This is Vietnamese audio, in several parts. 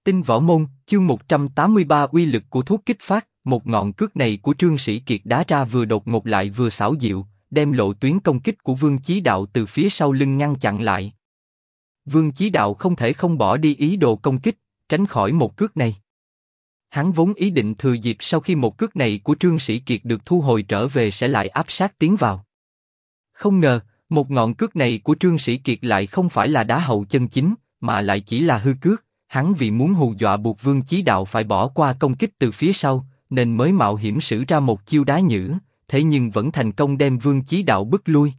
Tinh Võ Môn, chương 183 uy lực của thuốc kích phát, một ngọn cước này của Trương Sĩ Kiệt đá ra vừa đột ngột lại vừa xảo diệu, đem lộ tuyến công kích của Vương Chí Đạo từ phía sau lưng ngăn chặn lại. Vương Chí Đạo không thể không bỏ đi ý đồ công kích, tránh khỏi một cước này. Hắn vốn ý định thừa dịp sau khi một cước này của Trương Sĩ Kiệt được thu hồi trở về sẽ lại áp sát tiến vào. Không ngờ, một ngọn cước này của Trương Sĩ Kiệt lại không phải là đá hậu chân chính, mà lại chỉ là hư cước. Hắn vì muốn hù dọa buộc Vương Chí Đạo phải bỏ qua công kích từ phía sau, nên mới mạo hiểm sử ra một chiêu đá nhữ, thế nhưng vẫn thành công đem Vương Chí Đạo bức lui.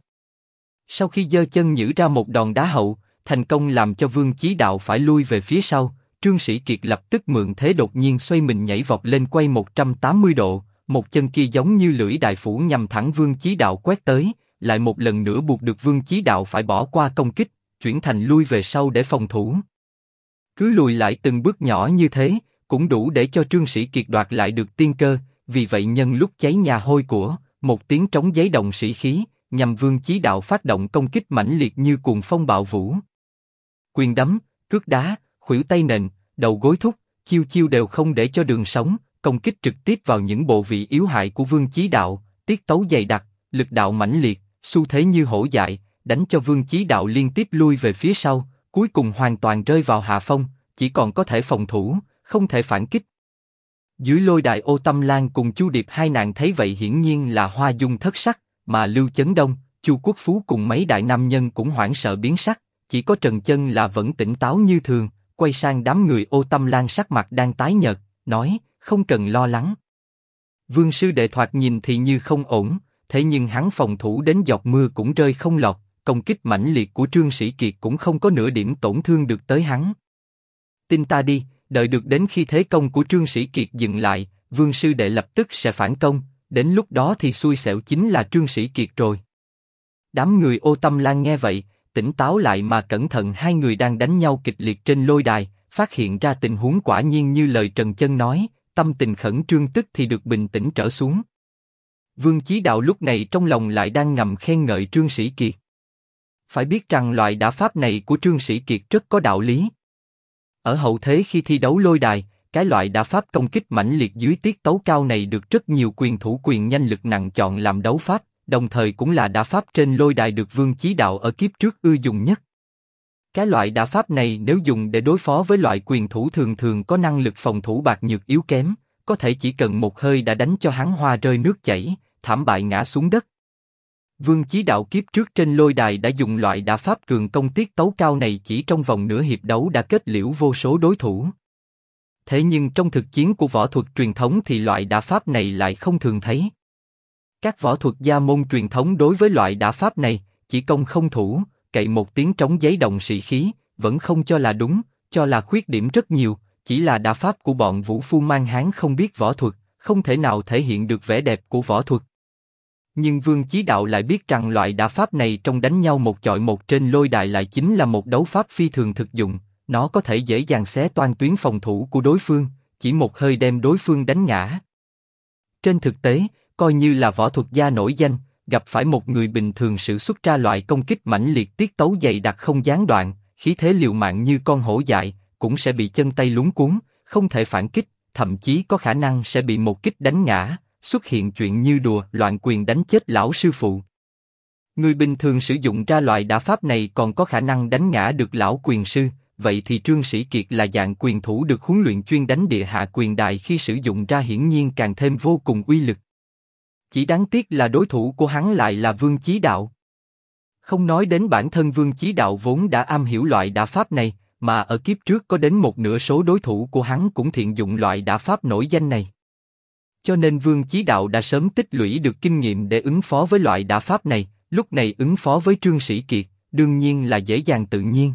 Sau khi giơ chân nhữ ra một đòn đá hậu, thành công làm cho Vương Chí Đạo phải lui về phía sau, Trương Sĩ Kiệt lập tức mượn thế đột nhiên xoay mình nhảy vọt lên quay 180 độ, một chân kia giống như lưỡi đại phủ nhằm thẳng Vương Chí Đạo quét tới, lại một lần nữa buộc được Vương Chí Đạo phải bỏ qua công kích, chuyển thành lui về sau để phòng thủ. Cứ lùi lại từng bước nhỏ như thế, cũng đủ để cho Trương Sĩ Kiệt đoạt lại được tiên cơ, vì vậy nhân lúc cháy nhà hôi của, một tiếng trống giấy động sĩ khí, nhằm Vương Chí Đạo phát động công kích mãnh liệt như cuồng phong bạo vũ. Quyền đấm, cước đá, khuỷu tay nện, đầu gối thúc, chiêu chiêu đều không để cho đường sống, công kích trực tiếp vào những bộ vị yếu hại của Vương Chí Đạo, tiết tấu dày đặc, lực đạo mãnh liệt, xu thế như hổ dại, đánh cho Vương Chí Đạo liên tiếp lui về phía sau. Cuối cùng hoàn toàn rơi vào hạ phong, chỉ còn có thể phòng thủ, không thể phản kích. Dưới lôi đài Ô Tâm Lan cùng Chu Điệp hai nàng thấy vậy hiển nhiên là hoa dung thất sắc, mà Lưu Chấn Đông, Chu Quốc Phú cùng mấy đại nam nhân cũng hoảng sợ biến sắc, chỉ có Trần Chân là vẫn tỉnh táo như thường, quay sang đám người Ô Tâm Lan sắc mặt đang tái nhợt, nói, không cần lo lắng. Vương sư đệ thoạt nhìn thì như không ổn, thế nhưng hắn phòng thủ đến giọt mưa cũng rơi không lọt. Công kích mãnh liệt của Trương Sĩ Kiệt cũng không có nửa điểm tổn thương được tới hắn. Tin ta đi, đợi được đến khi thế công của Trương Sĩ Kiệt dừng lại, Vương sư đệ lập tức sẽ phản công, đến lúc đó thì xui xẻo chính là Trương Sĩ Kiệt rồi. Đám người Ô Tâm Lan nghe vậy, tỉnh táo lại mà cẩn thận hai người đang đánh nhau kịch liệt trên lôi đài, phát hiện ra tình huống quả nhiên như lời Trần Chân nói, tâm tình khẩn trương tức thì được bình tĩnh trở xuống. Vương Chí Đạo lúc này trong lòng lại đang ngầm khen ngợi Trương Sĩ Kiệt. Phải biết rằng loại đả pháp này của Trương Sĩ Kiệt rất có đạo lý. Ở hậu thế khi thi đấu lôi đài, cái loại đả pháp công kích mãnh liệt dưới tiết tấu cao này được rất nhiều quyền thủ quyền nhanh lực nặng chọn làm đấu pháp, đồng thời cũng là đả pháp trên lôi đài được Vương Chí Đạo ở kiếp trước ưa dùng nhất. Cái loại đả pháp này nếu dùng để đối phó với loại quyền thủ thường thường có năng lực phòng thủ bạc nhược yếu kém, có thể chỉ cần một hơi đã đánh cho hắn hoa rơi nước chảy, thảm bại ngã xuống đất. Vương Chí Đạo kiếp trước trên lôi đài đã dùng loại đả pháp cường công tiết tấu cao này chỉ trong vòng nửa hiệp đấu đã kết liễu vô số đối thủ. Thế nhưng trong thực chiến của võ thuật truyền thống thì loại đả pháp này lại không thường thấy. Các võ thuật gia môn truyền thống đối với loại đả pháp này, chỉ công không thủ, cậy một tiếng trống giấy động sĩ khí, vẫn không cho là đúng, cho là khuyết điểm rất nhiều, chỉ là đả pháp của bọn vũ phu mang hán không biết võ thuật, không thể nào thể hiện được vẻ đẹp của võ thuật. Nhưng Vương Chí Đạo lại biết rằng loại đả pháp này trong đánh nhau một chọi một trên lôi đài lại chính là một đấu pháp phi thường thực dụng, nó có thể dễ dàng xé toang tuyến phòng thủ của đối phương, chỉ một hơi đem đối phương đánh ngã. Trên thực tế, coi như là võ thuật gia nổi danh, gặp phải một người bình thường sử xuất ra loại công kích mãnh liệt tiết tấu dày đặc không gián đoạn, khí thế liều mạng như con hổ dại, cũng sẽ bị chân tay luống cuống, không thể phản kích, thậm chí có khả năng sẽ bị một kích đánh ngã. Xuất hiện chuyện như đùa loạn quyền đánh chết lão sư phụ. Người bình thường sử dụng ra loại đả pháp này còn có khả năng đánh ngã được lão quyền sư, vậy thì Trương Sĩ Kiệt là dạng quyền thủ được huấn luyện chuyên đánh địa hạ quyền đại khi sử dụng ra hiển nhiên càng thêm vô cùng uy lực. Chỉ đáng tiếc là đối thủ của hắn lại là Vương Chí Đạo. Không nói đến bản thân Vương Chí Đạo vốn đã am hiểu loại đả pháp này, mà ở kiếp trước có đến một nửa số đối thủ của hắn cũng thiện dụng loại đả pháp nổi danh này. Cho nên Vương Chí Đạo đã sớm tích lũy được kinh nghiệm để ứng phó với loại đả pháp này, lúc này ứng phó với Trương Sĩ Kiệt, đương nhiên là dễ dàng tự nhiên.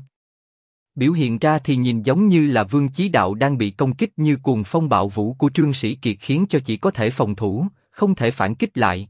Biểu hiện ra thì nhìn giống như là Vương Chí Đạo đang bị công kích như cuồng phong bạo vũ của Trương Sĩ Kiệt khiến cho chỉ có thể phòng thủ, không thể phản kích lại.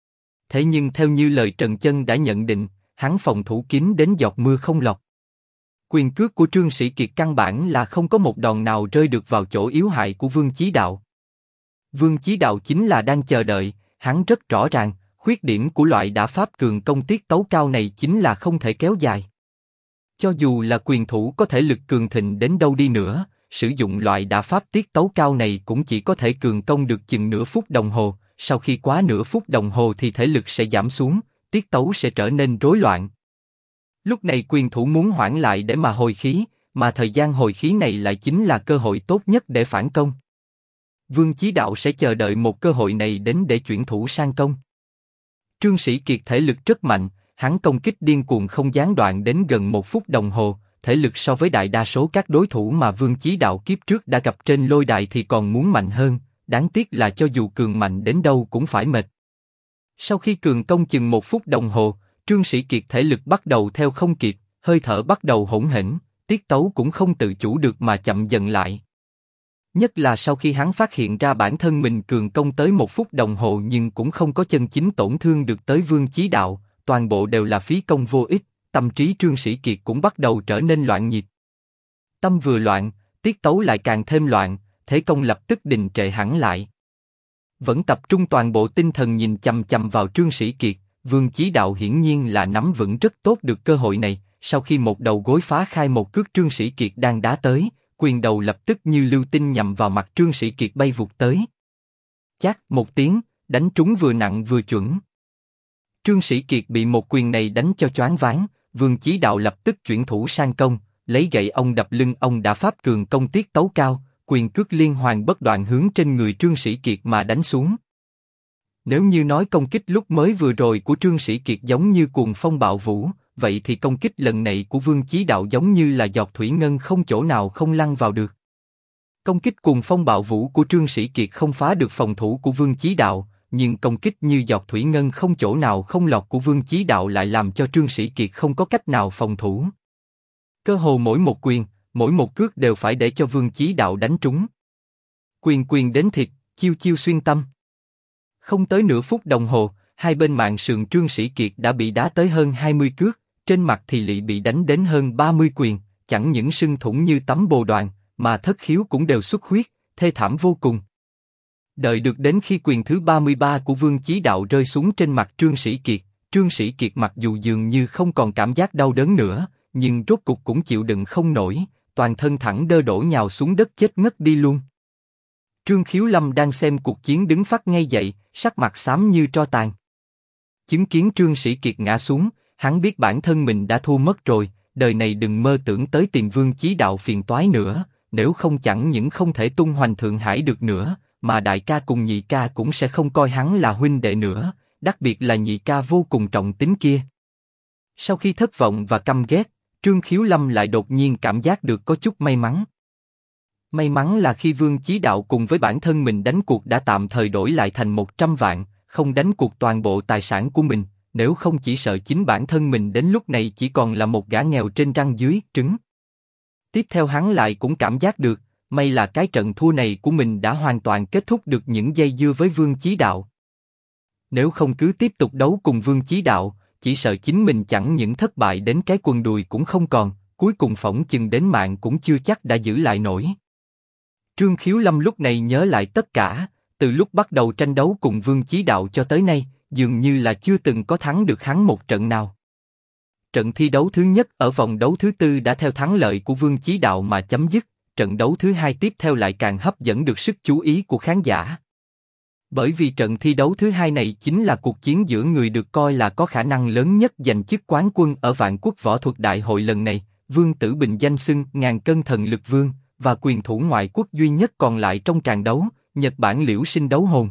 Thế nhưng theo như lời Trần Chân đã nhận định, hắn phòng thủ kín đến giọt mưa không lọt. Quyền cước của Trương Sĩ Kiệt căn bản là không có một đòn nào rơi được vào chỗ yếu hại của Vương Chí Đạo. Vương Chí Đạo chính là đang chờ đợi, hắn rất rõ ràng, khuyết điểm của loại đả pháp cường công tiết tấu cao này chính là không thể kéo dài. Cho dù là quyền thủ có thể lực cường thịnh đến đâu đi nữa, sử dụng loại đả pháp tiết tấu cao này cũng chỉ có thể cường công được chừng nửa phút đồng hồ, sau khi quá nửa phút đồng hồ thì thể lực sẽ giảm xuống, tiết tấu sẽ trở nên rối loạn. Lúc này quyền thủ muốn hoãn lại để mà hồi khí, mà thời gian hồi khí này lại chính là cơ hội tốt nhất để phản công. Vương Chí Đạo sẽ chờ đợi một cơ hội này đến để chuyển thủ sang công. Trương Sĩ Kiệt thể lực rất mạnh, hắn công kích điên cuồng không gián đoạn đến gần 1 phút đồng hồ, thể lực so với đại đa số các đối thủ mà Vương Chí Đạo kiếp trước đã gặp trên lôi đài thì còn muốn mạnh hơn, đáng tiếc là cho dù cường mạnh đến đâu cũng phải mệt. Sau khi cường công chừng 1 phút đồng hồ, Trương Sĩ Kiệt thể lực bắt đầu theo không kịp, hơi thở bắt đầu hỗn hển, tiết tấu cũng không tự chủ được mà chậm dần lại. Nhất là sau khi hắn phát hiện ra bản thân mình cường công tới 1 phút đồng hồ nhưng cũng không có chân chính tổn thương được tới Vương Chí Đạo, toàn bộ đều là phí công vô ích, tâm trí Trương Sĩ Kiệt cũng bắt đầu trở nên loạn nhịp. Tâm vừa loạn, tiết tấu lại càng thêm loạn, thế công lập tức đình trệ hẳn lại. Vẫn tập trung toàn bộ tinh thần nhìn chằm chằm vào Trương Sĩ Kiệt, Vương Chí Đạo hiển nhiên là nắm vững rất tốt được cơ hội này, sau khi một đầu gối phá khai một cước Trương Sĩ Kiệt đang đá tới, quyền đầu lập tức như lưu tinh nhằm vào mặt Trương Sĩ Kiệt bay vụt tới. Chát một tiếng, đánh trúng vừa nặng vừa chuẩn. Trương Sĩ Kiệt bị một quyền này đánh cho choáng váng, Vương Chí Đạo lập tức chuyển thủ sang công, lấy gậy ông đập lưng ông đã pháp cường công tiết tấu cao, quyền cước liên hoàn bất đoạn hướng trên người Trương Sĩ Kiệt mà đánh xuống. Nếu như nói công kích lúc mới vừa rồi của Trương Sĩ Kiệt giống như cuồng phong bạo vũ, vậy thì công kích lần này của Vương Chí Đạo giống như là giọt thủy ngân không chỗ nào không lăn vào được. Công kích cuồng phong bạo vũ của Trương Sĩ Kiệt không phá được phòng thủ của Vương Chí Đạo, nhưng công kích như giọt thủy ngân không chỗ nào không lọt của Vương Chí Đạo lại làm cho Trương Sĩ Kiệt không có cách nào phòng thủ. Cơ hồ mỗi một quyền, mỗi một cước đều phải để cho Vương Chí Đạo đánh trúng. Quyền quyền đến thịt, chiêu chiêu xuyên tâm. Không tới nửa phút đồng hồ, hai bên mạn sườn Trương Sĩ Kiệt đã bị đá tới hơn 20 cước, trên mặt thì lại bị đánh đến hơn 30 quyền, chẳng những sưng thủng như tấm bồ đoàn, mà thất khiếu cũng đều xuất huyết, thê thảm vô cùng. Đợi được đến khi quyền thứ 33 của Vương Chí Đạo rơi xuống trên mặt Trương Sĩ Kiệt mặc dù dường như không còn cảm giác đau đớn nữa, nhưng rốt cục cũng chịu đựng không nổi, toàn thân thẳng đơ đổ nhào xuống đất chết ngất đi luôn. Trương Khiếu Lâm đang xem cuộc chiến đứng phắt ngay dậy, sắc mặt xám như tro tàn. Chứng kiến Trương Sĩ Kiệt ngã xuống, hắn biết bản thân mình đã thua mất rồi, đời này đừng mơ tưởng tới tìm Vương Chí Đạo phiền toái nữa, nếu không chẳng những không thể tung hoành Thượng Hải được nữa, mà đại ca cùng nhị ca cũng sẽ không coi hắn là huynh đệ nữa, đặc biệt là nhị ca vô cùng trọng tính kia. Sau khi thất vọng và căm ghét, Trương Khiếu Lâm lại đột nhiên cảm giác được có chút may mắn. May mắn là khi Vương Chí Đạo cùng với bản thân mình đánh cuộc đã tạm thời đổi lại thành 100 vạn, không đánh cuộc toàn bộ tài sản của mình, nếu không chỉ sợ chính bản thân mình đến lúc này chỉ còn là một gã nghèo trên răng dưới trứng. Tiếp theo hắn lại cũng cảm giác được, may là cái trận thua này của mình đã hoàn toàn kết thúc được những dây dưa với Vương Chí Đạo. Nếu không cứ tiếp tục đấu cùng Vương Chí Đạo, chỉ sợ chính mình chẳng những thất bại đến cái quần đùi cũng không còn, cuối cùng phỏng chừng đến mạng cũng chưa chắc đã giữ lại nổi. Trương Khiếu Lâm lúc này nhớ lại tất cả, từ lúc bắt đầu tranh đấu cùng Vương Chí Đạo cho tới nay, dường như là chưa từng có thắng được hắn một trận nào. Trận thi đấu thứ nhất ở vòng đấu thứ tư đã theo thắng lợi của Vương Chí Đạo mà chấm dứt, trận đấu thứ hai tiếp theo lại càng hấp dẫn được sức chú ý của khán giả. Bởi vì trận thi đấu thứ hai này chính là cuộc chiến giữa người được coi là có khả năng lớn nhất giành chức quán quân ở Vạn Quốc Võ Thuật Đại Hội lần này, Vương Tử Bình danh xưng ngàn cân thần lực vương, và quyền thủ ngoại quốc duy nhất còn lại trong tràng đấu, Nhật Bản Liễu Sinh Đấu Hồn.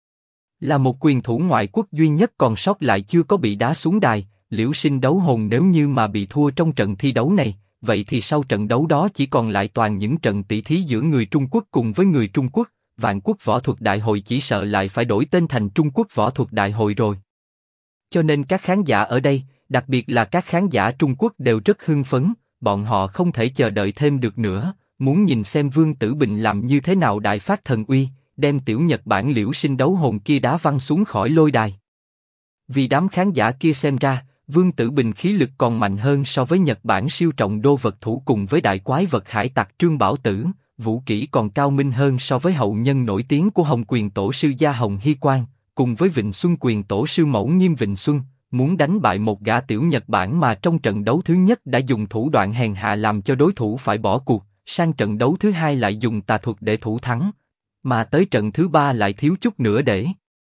Là một quyền thủ ngoại quốc duy nhất còn sót lại chưa có bị đá xuống đài, Liễu Sinh Đấu Hồn nếu như mà bị thua trong trận thi đấu này, vậy thì sau trận đấu đó chỉ còn lại toàn những trận tỷ thí giữa người Trung Quốc cùng với người Trung Quốc, Vạn Quốc Võ Thuật Đại Hội chỉ sợ lại phải đổi tên thành Trung Quốc Võ Thuật Đại Hội rồi. Cho nên các khán giả ở đây, đặc biệt là các khán giả Trung Quốc đều rất hưng phấn, bọn họ không thể chờ đợi thêm được nữa, muốn nhìn xem Vương Tử Bình làm như thế nào đại phát thần uy, đem tiểu Nhật Bản Liễu Sinh Đấu Hồn kia đá văng xuống khỏi lôi đài. Vì đám khán giả kia xem ra, Vương Tử Bình khí lực còn mạnh hơn so với Nhật Bản siêu trọng đô vật thủ cùng với đại quái vật hải tặc Trương Bảo Tử, vũ kỹ còn cao minh hơn so với hậu nhân nổi tiếng của Hồng Quyền Tổ sư Gia Hồng Hy Quang, cùng với Vịnh Xuân Quyền Tổ sư Mẫu Nghiêm Vịnh Xuân, muốn đánh bại một gã tiểu Nhật Bản mà trong trận đấu thứ nhất đã dùng thủ đoạn hèn hạ làm cho đối thủ phải bỏ cuộc, sang trận đấu thứ hai lại dùng tà thuật để thủ thắng, mà tới trận thứ ba lại thiếu chút nữa để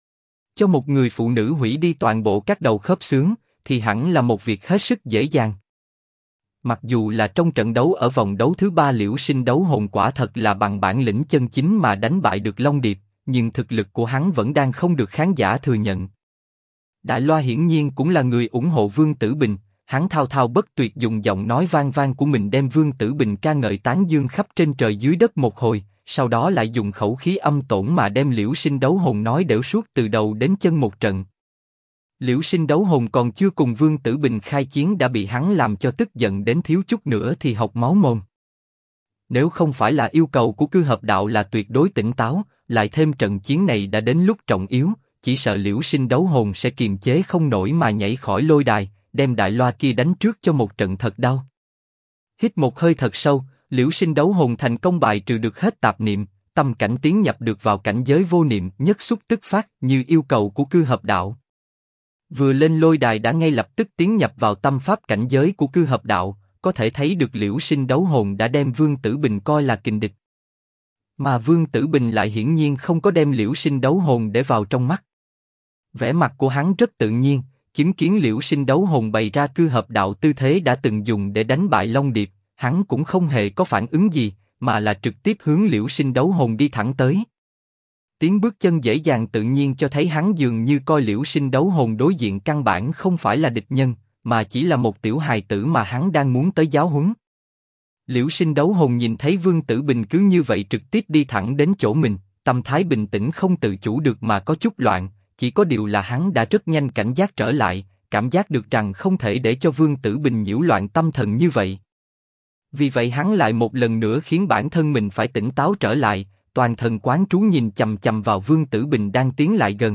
cho một người phụ nữ hủy đi toàn bộ các đầu khớp xương, thì hẳn là một việc hết sức dễ dàng. Mặc dù là trong trận đấu ở vòng đấu thứ ba, Liễu Sinh Đấu Hồn quả thật là bằng bản lĩnh chân chính mà đánh bại được Long Điệp, nhưng thực lực của hắn vẫn đang không được khán giả thừa nhận. Đại Loa hiển nhiên cũng là người ủng hộ Vương Tử Bình, hắn thao thao bất tuyệt dùng giọng nói vang vang của mình đem Vương Tử Bình ca ngợi tán dương khắp trên trời dưới đất một hồi, sau đó lại dùng khẩu khí âm tổn mà đem Liễu Sinh Đấu Hồn nói đểu suốt từ đầu đến chân một trận. Liễu Sinh Đấu Hồn còn chưa cùng Vương Tử Bình khai chiến đã bị hắn làm cho tức giận đến thiếu chút nữa thì học máu mồm. Nếu không phải là yêu cầu của Cư Hợp Đạo là tuyệt đối tỉnh táo, lại thêm trận chiến này đã đến lúc trọng yếu, chỉ sợ Liễu Sinh Đấu Hồn sẽ kiềm chế không nổi mà nhảy khỏi lôi đài, đem Đại Loa kia đánh trước cho một trận thật đau. Hít một hơi thật sâu, Liễu Sinh Đấu Hồn thành công bài trừ được hết tạp niệm, tâm cảnh tiến nhập được vào cảnh giới vô niệm nhất xúc tức phát như yêu cầu của Cư Hợp Đạo. Vừa lên lôi đài đã ngay lập tức tiến nhập vào tâm pháp cảnh giới của Cư Hợp Đạo, có thể thấy được Liễu Sinh Đấu Hồn đã đem Vương Tử Bình coi là kình địch. Mà Vương Tử Bình lại hiển nhiên không có đem Liễu Sinh Đấu Hồn để vào trong mắt. Vẻ mặt của hắn rất tự nhiên, chứng kiến Liễu Sinh Đấu Hồn bày ra Cư Hợp Đạo tư thế đã từng dùng để đánh bại Long Điệp, hắn cũng không hề có phản ứng gì, mà là trực tiếp hướng Liễu Sinh Đấu Hồn đi thẳng tới. Tiếng bước chân dễ dàng tự nhiên cho thấy hắn dường như coi Liễu Sinh Đấu Hồn đối diện căn bản không phải là địch nhân, mà chỉ là một tiểu hài tử mà hắn đang muốn tới giáo huấn. Liễu Sinh Đấu Hồn nhìn thấy Vương Tử Bình cứ như vậy trực tiếp đi thẳng đến chỗ mình, tâm thái bình tĩnh không tự chủ được mà có chút loạn, chỉ có điều là hắn đã rất nhanh cảnh giác trở lại, cảm giác được rằng không thể để cho Vương Tử Bình nhiễu loạn tâm thần như vậy. Vì vậy hắn lại một lần nữa khiến bản thân mình phải tỉnh táo trở lại, toàn thần quán trú nhìn chằm chằm vào Vương Tử Bình đang tiến lại gần.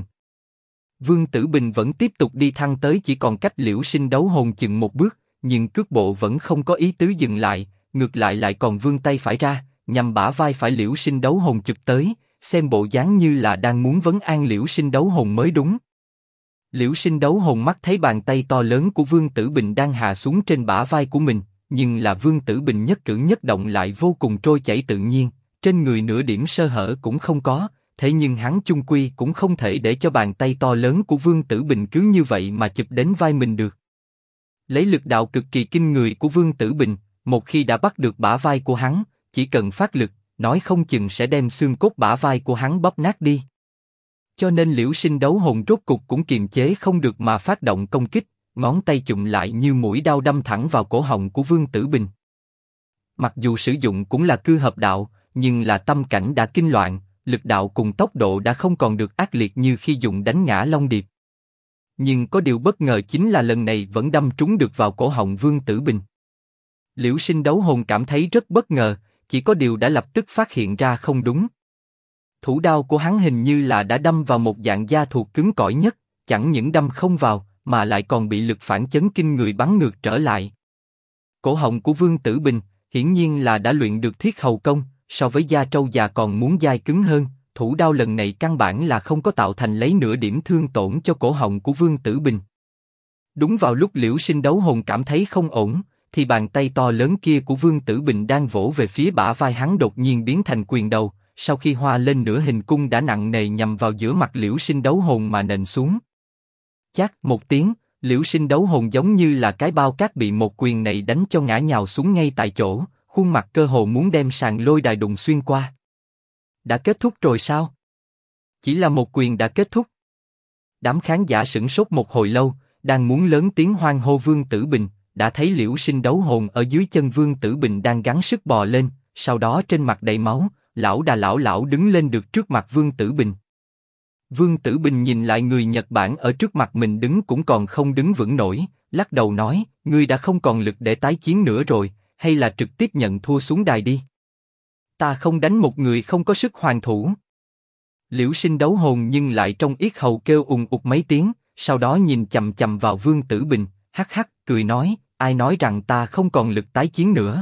Vương Tử Bình vẫn tiếp tục đi thăng tới chỉ còn cách Liễu Sinh Đấu Hồn chừng một bước, nhưng cước bộ vẫn không có ý tứ dừng lại, ngược lại còn vươn tay phải ra, nhằm bả vai phải Liễu Sinh Đấu Hồn chụp tới, xem bộ dáng như là đang muốn vấn an Liễu Sinh Đấu Hồn mới đúng. Liễu Sinh Đấu Hồn mắt thấy bàn tay to lớn của Vương Tử Bình đang hạ xuống trên bả vai của mình, nhưng là Vương Tử Bình nhất cử nhất động lại vô cùng trôi chảy tự nhiên, trên người nửa điểm sơ hở cũng không có, thế nhưng hắn chung quy cũng không thể để cho bàn tay to lớn của Vương Tử Bình cứ như vậy mà chụp đến vai mình được. Lấy lực đạo cực kỳ kinh người của Vương Tử Bình, một khi đã bắt được bả vai của hắn, chỉ cần phát lực, nói không chừng sẽ đem xương cốt bả vai của hắn bóp nát đi. Cho nên Liễu Sinh Đấu Hồn rốt cục cũng kiềm chế không được mà phát động công kích, ngón tay chụm lại như mũi đao đâm thẳng vào cổ họng của Vương Tử Bình. Mặc dù sử dụng cũng là Cư Hợp Đạo, nhưng là tâm cảnh đã kinh loạn, lực đạo cùng tốc độ đã không còn được ác liệt như khi dùng đánh ngã Long Điệp. Nhưng có điều bất ngờ chính là lần này vẫn đâm trúng được vào cổ họng Vương Tử Bình. Liễu Sinh Đấu Hồn cảm thấy rất bất ngờ, chỉ có điều đã lập tức phát hiện ra không đúng. Thủ đao của hắn hình như là đã đâm vào một dạng da thuộc cứng cỏi nhất, chẳng những đâm không vào, mà lại còn bị lực phản chấn kinh người bắn ngược trở lại. Cổ họng của Vương Tử Bình, hiển nhiên là đã luyện được thiết hầu công, so với da trâu già còn muốn dai cứng hơn, thủ đao lần này căn bản là không có tạo thành lấy nửa điểm thương tổn cho cổ họng của Vương Tử Bình. Đúng vào lúc Liễu Sinh Đấu Hồn cảm thấy không ổn, thì bàn tay to lớn kia của Vương Tử Bình đang vỗ về phía bả vai hắn đột nhiên biến thành quyền đầu, sau khi hoa lên nửa hình cung đã nặng nề nhằm vào giữa mặt Liễu Sinh Đấu Hồn mà nện xuống. Chát một tiếng, Liễu Sinh Đấu Hồn giống như là cái bao cát bị một quyền này đánh cho ngã nhào xuống ngay tại chỗ, khuôn mặt cơ hồ muốn đem sàn lôi đài đụng xuyên qua. Đã kết thúc rồi sao? Chỉ là một quyền đã kết thúc. Đám khán giả sửng sốt một hồi lâu, đang muốn lớn tiếng hoan hô Vương Tử Bình, đã thấy Liễu Sinh Đấu Hồn ở dưới chân Vương Tử Bình đang gắng sức bò lên, sau đó trên mặt đầy máu, lão đà lão đứng lên được trước mặt Vương Tử Bình. Vương Tử Bình nhìn lại người Nhật Bản ở trước mặt mình đứng cũng còn không đứng vững nổi, lắc đầu nói, ngươi đã không còn lực để tái chiến nữa rồi, hay là trực tiếp nhận thua xuống đài đi. Ta không đánh một người không có sức hoàn thủ. Liễu Sinh Đấu Hồn nhưng lại trong yết hầu kêu ùng ục mấy tiếng, sau đó nhìn chằm chằm vào Vương Tử Bình, hắc hắc, cười nói, ai nói rằng ta không còn lực tái chiến nữa.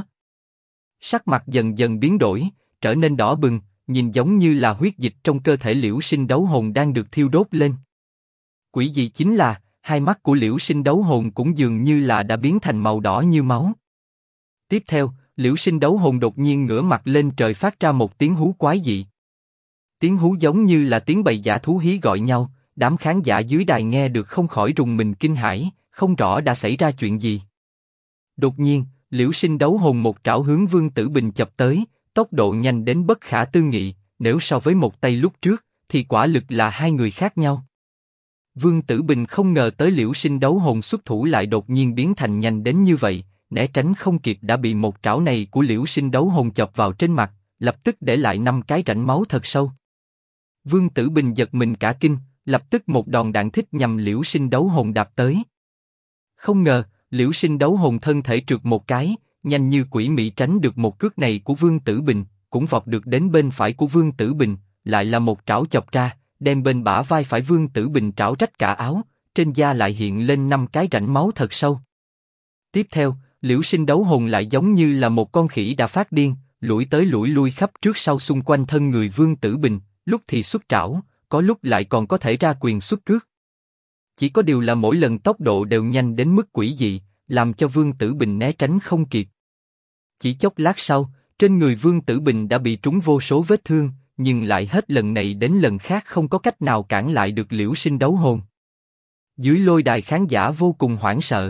Sắc mặt dần dần biến đổi, trở nên đỏ bừng, nhìn giống như là huyết dịch trong cơ thể Liễu Sinh Đấu Hồn đang được thiêu đốt lên. Quỷ dị chính là, hai mắt của Liễu Sinh Đấu Hồn cũng dường như là đã biến thành màu đỏ như máu. Tiếp theo, Liễu Sinh đấu hồn đột nhiên ngửa mặt lên trời phát ra một tiếng hú quái dị. Tiếng hú giống như là tiếng bầy dã thú hí gọi nhau, đám khán giả dưới đài nghe được không khỏi rùng mình kinh hãi, không rõ đã xảy ra chuyện gì. Đột nhiên, Liễu Sinh đấu hồn một trảo hướng Vương Tử Bình chập tới, tốc độ nhanh đến bất khả tư nghị, nếu so với một tay lúc trước, thì quả lực là hai người khác nhau. Vương Tử Bình không ngờ tới Liễu Sinh đấu hồn xuất thủ lại đột nhiên biến thành nhanh đến như vậy, né tránh không kịp đã bị một trảo này của Liễu Sinh đấu hồn chọc vào trên mặt, lập tức để lại 5 cái rãnh máu thật sâu. Vương Tử Bình giật mình cả kinh, lập tức một đòn đạn thích nhằm Liễu Sinh đấu hồn đạp tới. Không ngờ, Liễu Sinh đấu hồn thân thể trượt một cái, nhanh như quỷ mị tránh được một cước này của Vương Tử Bình, cũng vọt được đến bên phải của Vương Tử Bình, lại là một trảo chọc ra, đem bên bả vai phải Vương Tử Bình trảo rách cả áo, trên da lại hiện lên 5 cái rãnh máu thật sâu. Tiếp theo, Liễu Sinh đấu hồn lại giống như là một con khỉ đã phát điên, lủi tới lủi lui khắp trước sau xung quanh thân người Vương Tử Bình, lúc thì xuất trảo, có lúc lại còn có thể ra quyền xuất cước. Chỉ có điều là mỗi lần tốc độ đều nhanh đến mức quỷ dị, làm cho Vương Tử Bình né tránh không kịp. Chỉ chốc lát sau, trên người Vương Tử Bình đã bị trúng vô số vết thương, nhưng lại hết lần này đến lần khác không có cách nào cản lại được Liễu Sinh đấu hồn. Dưới lôi đài khán giả vô cùng hoảng sợ.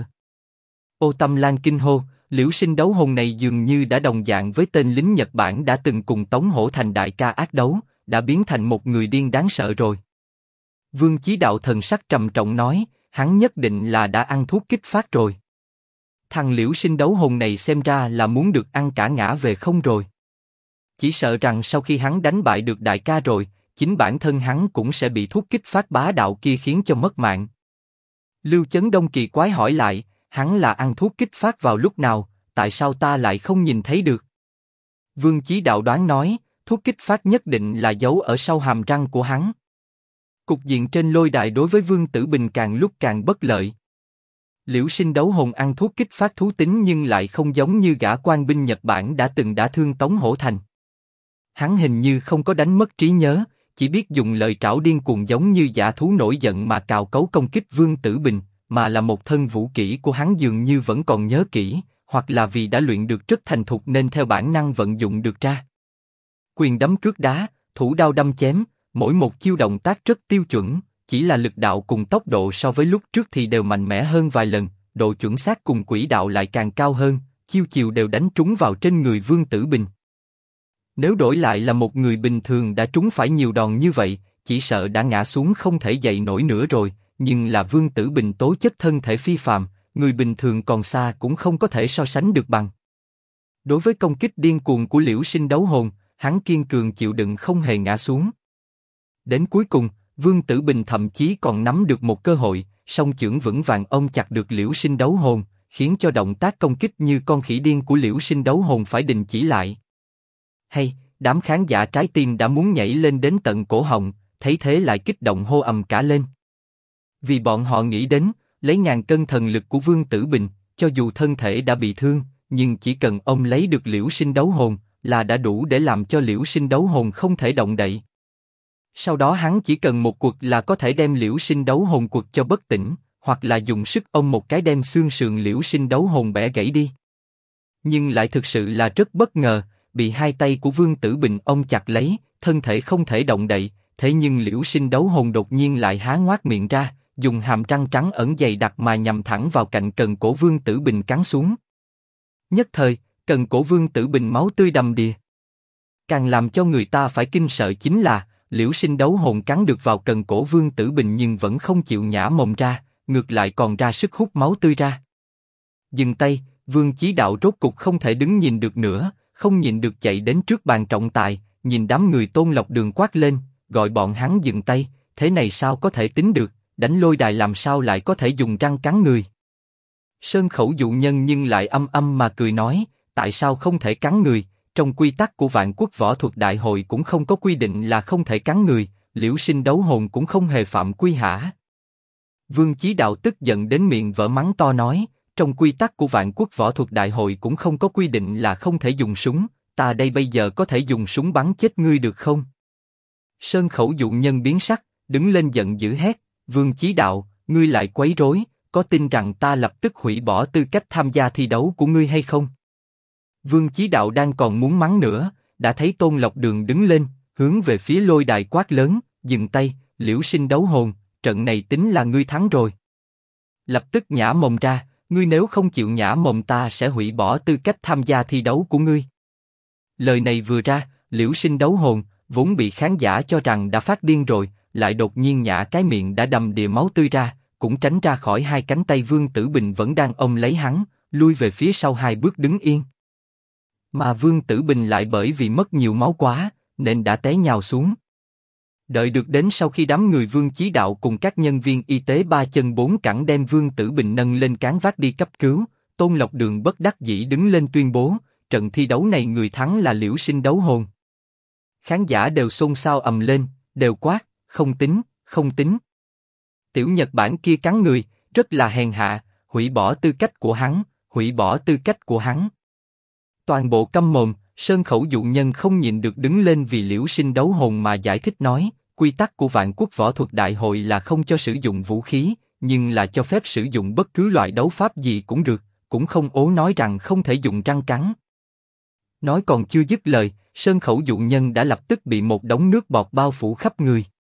Ô Tâm Lan kinh hô, Liễu Sinh đấu hồn này dường như đã đồng dạng với tên lính Nhật Bản đã từng cùng Tống Hổ Thành đại ca ác đấu, đã biến thành một người điên đáng sợ rồi. Vương Chí Đạo thần sắc trầm trọng nói, hắn nhất định là đã ăn thuốc kích phát rồi. Thằng Liễu Sinh đấu hồn này xem ra là muốn được ăn cả ngã về không rồi. Chỉ sợ rằng sau khi hắn đánh bại được đại ca rồi, chính bản thân hắn cũng sẽ bị thuốc kích phát bá đạo kia khiến cho mất mạng. Lưu Chấn Đông kỳ quái hỏi lại, hắn là ăn thuốc kích phát vào lúc nào, tại sao ta lại không nhìn thấy được? Vương Chí Đạo đoán nói, thuốc kích phát nhất định là giấu ở sau hàm răng của hắn. Cục diện trên lôi đài đối với Vương Tử Bình càng lúc càng bất lợi. Liễu Sinh đấu hồn ăn thuốc kích phát thú tính nhưng lại không giống như gã quan binh Nhật Bản đã từng đả thương Tống Hổ Thành. Hắn hình như không có đánh mất trí nhớ, chỉ biết dùng lời trảo điên cuồng giống như dã thú nổi giận mà cào cấu công kích Vương Tử Bình, mà là một thân vũ kỹ của hắn dường như vẫn còn nhớ kỹ, hoặc là vì đã luyện được rất thành thục nên theo bản năng vận dụng được ra. Quyền đấm cước đá, thủ đao đâm chém, mỗi một chiêu động tác rất tiêu chuẩn, chỉ là lực đạo cùng tốc độ so với lúc trước thì đều mạnh mẽ hơn vài lần, độ chuẩn xác cùng quỹ đạo lại càng cao hơn, chiêu chiều đều đánh trúng vào trên người Vương Tử Bình. Nếu đổi lại là một người bình thường đã trúng phải nhiều đòn như vậy, chỉ sợ đã ngã xuống không thể dậy nổi nữa rồi, nhưng là Vương Tử Bình tố chất thân thể phi phàm, người bình thường còn xa cũng không có thể so sánh được bằng. Đối với công kích điên cuồng của Liễu Sinh đấu hồn, hắn kiên cường chịu đựng không hề ngã xuống. Đến cuối cùng, Vương Tử Bình thậm chí còn nắm được một cơ hội, song chưởng vững vàng ôm chặt được Liễu Sinh đấu hồn, khiến cho động tác công kích như con khỉ điên của Liễu Sinh đấu hồn phải đình chỉ lại. Hay, đám khán giả trái tim đã muốn nhảy lên đến tận cổ họng, thấy thế lại kích động hô ầm cả lên. Vì bọn họ nghĩ đến, lấy ngàn cân thần lực của Vương Tử Bình, cho dù thân thể đã bị thương, nhưng chỉ cần ông lấy được Liễu Sinh đấu hồn, là đã đủ để làm cho Liễu Sinh đấu hồn không thể động đậy. Sau đó hắn chỉ cần một quật là có thể đem Liễu Sinh đấu hồn quật cho bất tỉnh, hoặc là dùng sức ông một cái đem xương sườn Liễu Sinh đấu hồn bẻ gãy đi. Nhưng lại thực sự là rất bất ngờ, bị hai tay của Vương Tử Bình ôm chặt lấy, thân thể không thể động đậy, thế nhưng Liễu Sinh đấu hồn đột nhiên lại há ngoác miệng ra, dùng hàm răng trắng ẩn dày đặc mà nhằm thẳng vào cạnh cần cổ Vương Tử Bình cắn xuống. Nhất thời, cần cổ Vương Tử Bình máu tươi đầm đìa. Càng làm cho người ta phải kinh sợ chính là, Liễu Sinh đấu hồn cắn được vào cần cổ Vương Tử Bình nhưng vẫn không chịu nhả mồm ra, ngược lại còn ra sức hút máu tươi ra. Dừng tay, Vương Chí Đạo rốt cục không thể đứng nhìn được nữa, không nhịn được chạy đến trước bàn trọng tài, nhìn đám người Tôn Lộc Đường quát lên, gọi bọn hắn dừng tay, thế này sao có thể tính được, đánh lôi đài làm sao lại có thể dùng răng cắn người. Sơn Khẩu dụ nhân nhưng lại âm âm mà cười nói, tại sao không thể cắn người, trong quy tắc của Vạn Quốc Võ Thuật Đại Hội cũng không có quy định là không thể cắn người, Liễu Sinh đấu hồn cũng không hề phạm quy hả. Vương Chí Đạo tức giận đến miệng vỡ mắng to nói, trong quy tắc của Vạn Quốc Võ Thuật Đại Hội cũng không có quy định là không thể dùng súng, ta đây bây giờ có thể dùng súng bắn chết ngươi được không? Sơn Khẩu dụ nhân biến sắc, đứng lên giận dữ hét, Vương Chí Đạo, ngươi lại quấy rối, có tin rằng ta lập tức hủy bỏ tư cách tham gia thi đấu của ngươi hay không? Vương Chí Đạo đang còn muốn mắng nữa, đã thấy Tôn Lộc Đường đứng lên, hướng về phía lôi đài quát lớn, dừng tay, Liễu Sinh đấu hồn, trận này tính là ngươi thắng rồi. Lập tức nhả mồm ra, ngươi nếu không chịu nhả mồm ta sẽ hủy bỏ tư cách tham gia thi đấu của ngươi. Lời này vừa ra, Liễu Sinh đấu hồn, vốn bị khán giả cho rằng đã phát điên rồi, lại đột nhiên nhả cái miệng đã đầm đìa máu tươi ra, cũng tránh ra khỏi hai cánh tay Vương Tử Bình vẫn đang ôm lấy hắn, lui về phía sau 2 bước đứng yên. Mà Vương Tử Bình lại bởi vì mất nhiều máu quá, nên đã té nhào xuống. Đợi được đến sau khi đám người Vương Chí Đạo cùng các nhân viên y tế 3 chân 4 cẳng đem Vương Tử Bình nâng lên cáng vác đi cấp cứu, Tôn Lộc Đường bất đắc dĩ đứng lên tuyên bố, trận thi đấu này người thắng là Liễu Sinh đấu hồn. Khán giả đều xôn xao ầm lên, đều quát, không tính, không tính. Tiểu Nhật Bản kia cắn người, rất là hèn hạ, hủy bỏ tư cách của hắn, hủy bỏ tư cách của hắn. Toàn bộ câm mồm, Sơn Khẩu dụ nhân không nhịn được đứng lên vì Liễu Sinh đấu hồn mà giải thích nói, quy tắc của Vạn Quốc Võ Thuật Đại Hội là không cho sử dụng vũ khí, nhưng là cho phép sử dụng bất cứ loại đấu pháp gì cũng được, cũng không ố nói rằng không thể dùng răng cắn. Nói còn chưa dứt lời, Sơn Khẩu dụ nhân đã lập tức bị một đống nước bọt bao phủ khắp người.